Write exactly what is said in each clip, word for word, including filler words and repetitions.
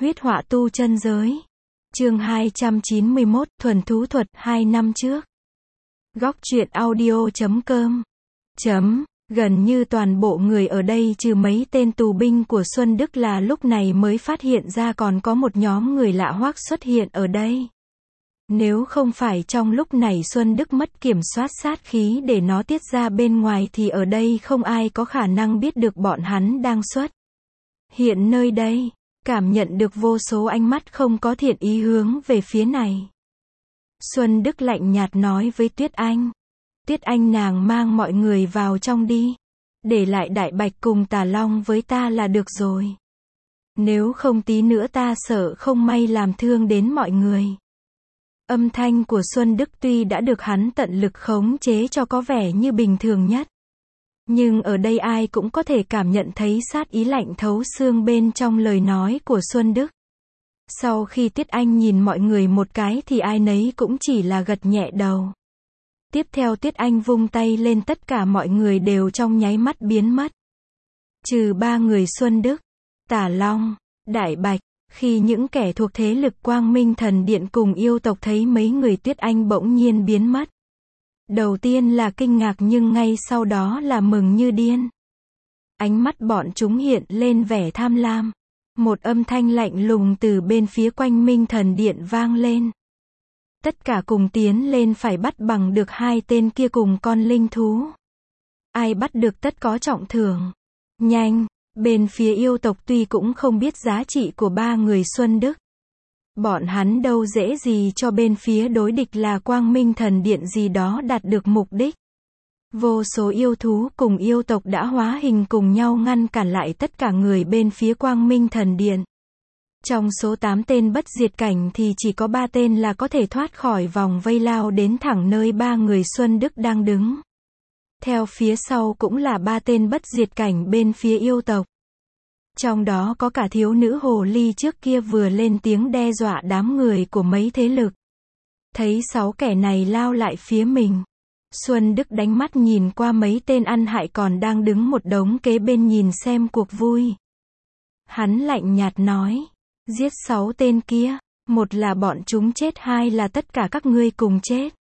Huyết họa tu chân giới. Chương hai trăm chín mươi mốt, thuần thú thuật, hai năm trước. Góc truyện audio chấm com. Chấm, gần như toàn bộ người ở đây trừ mấy tên tù binh của Xuân Đức là lúc này mới phát hiện ra còn có một nhóm người lạ hoắc xuất hiện ở đây. Nếu không phải trong lúc này Xuân Đức mất kiểm soát sát khí để nó tiết ra bên ngoài thì ở đây không ai có khả năng biết được bọn hắn đang xuất hiện nơi đây. Cảm nhận được vô số ánh mắt không có thiện ý hướng về phía này. Xuân Đức lạnh nhạt nói với Tuyết Anh. Tuyết Anh, nàng mang mọi người vào trong đi. Để lại Đại Bạch cùng Tà Long với ta là được rồi. Nếu không tí nữa ta sợ không may làm thương đến mọi người. Âm thanh của Xuân Đức tuy đã được hắn tận lực khống chế cho có vẻ như bình thường nhất. Nhưng ở đây ai cũng có thể cảm nhận thấy sát ý lạnh thấu xương bên trong lời nói của Xuân Đức. Sau khi Tuyết Anh nhìn mọi người một cái thì ai nấy cũng chỉ là gật nhẹ đầu. Tiếp theo Tuyết Anh vung tay lên, tất cả mọi người đều trong nháy mắt biến mất. Trừ ba người Xuân Đức, Tà Long, Đại Bạch. Khi những kẻ thuộc thế lực Quang Minh Thần Điện cùng yêu tộc thấy mấy người Tuyết Anh bỗng nhiên biến mất. Đầu tiên là kinh ngạc nhưng ngay sau đó là mừng như điên. Ánh mắt bọn chúng hiện lên vẻ tham lam. Một âm thanh lạnh lùng từ bên phía Quang Minh Thần Điện vang lên. Tất cả cùng tiến lên, phải bắt bằng được hai tên kia cùng con linh thú. Ai bắt được tất có trọng thưởng. Nhanh! Bên phía yêu tộc tuy cũng không biết giá trị của ba người Xuân Đức. Bọn hắn đâu dễ gì cho bên phía đối địch là Quang Minh Thần Điện gì đó đạt được mục đích. Vô số yêu thú cùng yêu tộc đã hóa hình cùng nhau ngăn cản lại tất cả người bên phía Quang Minh Thần Điện. Trong số tám tên bất diệt cảnh thì chỉ có ba tên là có thể thoát khỏi vòng vây lao đến thẳng nơi ba người Xuân Đức đang đứng. Theo phía sau cũng là ba tên bất diệt cảnh bên phía yêu tộc. Trong đó có cả thiếu nữ hồ ly trước kia vừa lên tiếng đe dọa đám người của mấy thế lực. Thấy sáu kẻ này lao lại phía mình. Xuân Đức đánh mắt nhìn qua mấy tên ăn hại còn đang đứng một đống kế bên nhìn xem cuộc vui. Hắn lạnh nhạt nói. Giết sáu tên kia. Một là bọn chúng chết, hai là tất cả các ngươi cùng chết.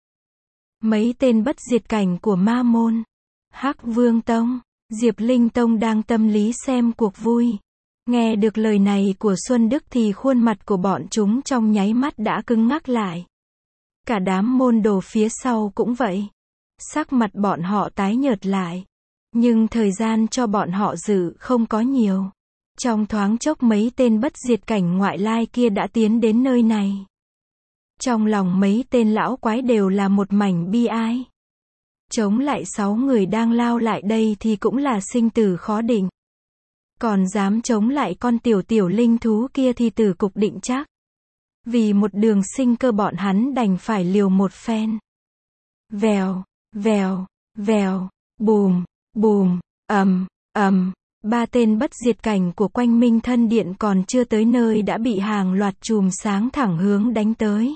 Mấy tên bất diệt cảnh của Ma Môn, Hắc Vương Tông, Diệp Linh Tông đang tâm lý xem cuộc vui. Nghe được lời này của Xuân Đức thì khuôn mặt của bọn chúng trong nháy mắt đã cứng ngắc lại. Cả đám môn đồ phía sau cũng vậy. Sắc mặt bọn họ tái nhợt lại. Nhưng thời gian cho bọn họ dự không có nhiều. Trong thoáng chốc mấy tên bất diệt cảnh ngoại lai kia đã tiến đến nơi này. Trong lòng mấy tên lão quái đều là một mảnh bi ai. Chống lại sáu người đang lao lại đây thì cũng là sinh tử khó định. Còn dám chống lại con tiểu tiểu linh thú kia thì tử cục định chắc. Vì một đường sinh cơ bọn hắn đành phải liều một phen. Vèo, vèo, vèo, bùm, bùm, ầm, ầm. Ba tên bất diệt cảnh của Quang Minh Thần Điện còn chưa tới nơi đã bị hàng loạt chùm sáng thẳng hướng đánh tới.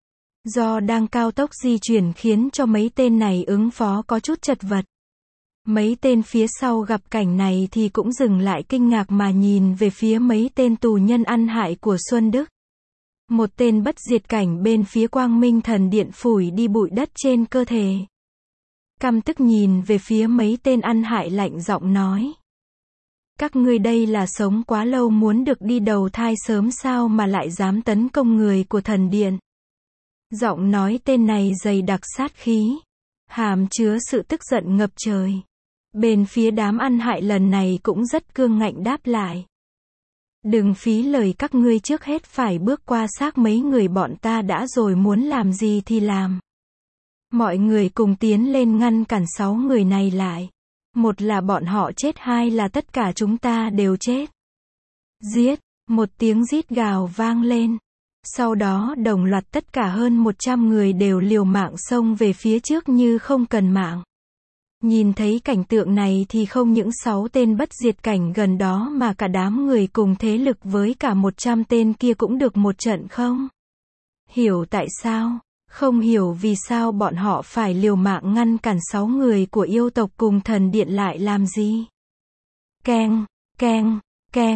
Do đang cao tốc di chuyển khiến cho mấy tên này ứng phó có chút chật vật. Mấy tên phía sau gặp cảnh này thì cũng dừng lại kinh ngạc mà nhìn về phía mấy tên tù nhân ăn hại của Xuân Đức. Một tên bất diệt cảnh bên phía Quang Minh Thần Điện phủi đi bụi đất trên cơ thể. Căm tức nhìn về phía mấy tên ăn hại lạnh giọng nói. Các ngươi đây là sống quá lâu muốn được đi đầu thai sớm sao mà lại dám tấn công người của thần điện. Giọng nói tên này dày đặc sát khí. Hàm chứa sự tức giận ngập trời. Bên phía đám ăn hại lần này cũng rất cương ngạnh đáp lại. Đừng phí lời, các ngươi trước hết phải bước qua xác mấy người bọn ta đã rồi muốn làm gì thì làm. Mọi người cùng tiến lên ngăn cản sáu người này lại. Một là bọn họ chết, hai là tất cả chúng ta đều chết. Giết, một tiếng rít gào vang lên. Sau đó đồng loạt tất cả hơn một trăm người đều liều mạng xông về phía trước như không cần mạng. Nhìn thấy cảnh tượng này thì không những sáu tên bất diệt cảnh gần đó mà cả đám người cùng thế lực với cả một trăm tên kia cũng được một trận không hiểu tại sao. Không hiểu vì sao bọn họ phải liều mạng ngăn cản sáu người của yêu tộc cùng thần điện lại làm gì. Keng, keng, keng,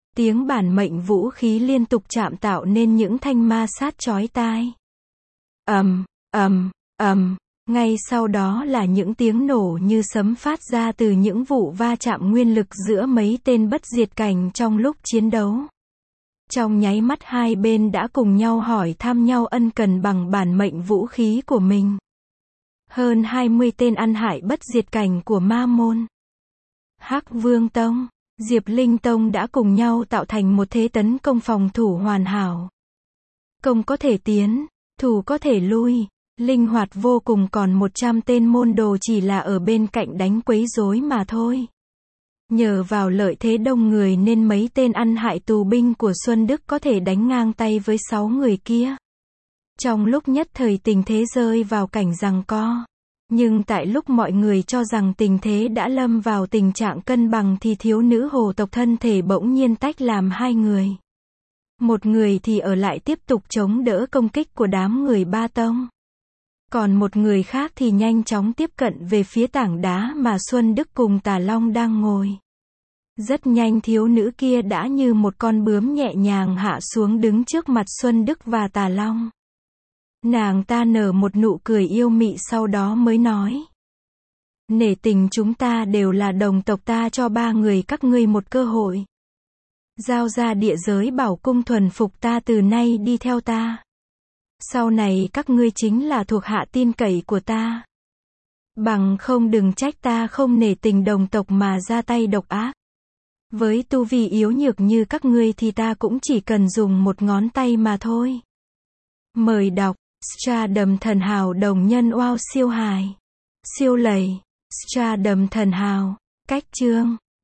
Tiếng bản mệnh vũ khí liên tục chạm tạo nên những thanh ma sát chói tai. Ầm, ầm, ầm, ngay sau đó là những tiếng nổ như sấm phát ra từ những vụ va chạm nguyên lực giữa mấy tên bất diệt cảnh trong lúc chiến đấu. Trong nháy mắt hai bên đã cùng nhau hỏi thăm nhau ân cần bằng bản mệnh vũ khí của mình. Hơn hai mươi tên ăn hại bất diệt cảnh của Ma môn, Hắc Vương Tông, Diệp Linh Tông đã cùng nhau tạo thành một thế tấn công phòng thủ hoàn hảo. Công có thể tiến, thủ có thể lui, linh hoạt vô cùng, còn một trăm tên môn đồ chỉ là ở bên cạnh đánh quấy rối mà thôi. Nhờ vào lợi thế đông người nên mấy tên ăn hại tù binh của Xuân Đức có thể đánh ngang tay với sáu người kia. Trong lúc nhất thời tình thế rơi vào cảnh giằng co. Nhưng tại lúc mọi người cho rằng tình thế đã lâm vào tình trạng cân bằng thì thiếu nữ hồ tộc thân thể bỗng nhiên tách làm hai người. Một người thì ở lại tiếp tục chống đỡ công kích của đám người Ba Tông. Còn một người khác thì nhanh chóng tiếp cận về phía tảng đá mà Xuân Đức cùng Tà Long đang ngồi. Rất nhanh thiếu nữ kia đã như một con bướm nhẹ nhàng hạ xuống đứng trước mặt Xuân Đức và Tà Long. Nàng ta nở một nụ cười yêu mị sau đó mới nói. Nể tình chúng ta đều là đồng tộc, ta cho ba người các ngươi một cơ hội. Giao ra địa giới bảo cung thuần phục ta, từ nay đi theo ta. Sau này các ngươi chính là thuộc hạ tin cậy của ta. Bằng không đừng trách ta không nể tình đồng tộc mà ra tay độc ác. Với tu vi yếu nhược như các ngươi thì ta cũng chỉ cần dùng một ngón tay mà thôi. Mời đọc Stardom Thần Hào đồng nhân wow siêu hài. Siêu lầy. Stardom Thần Hào. Cách chương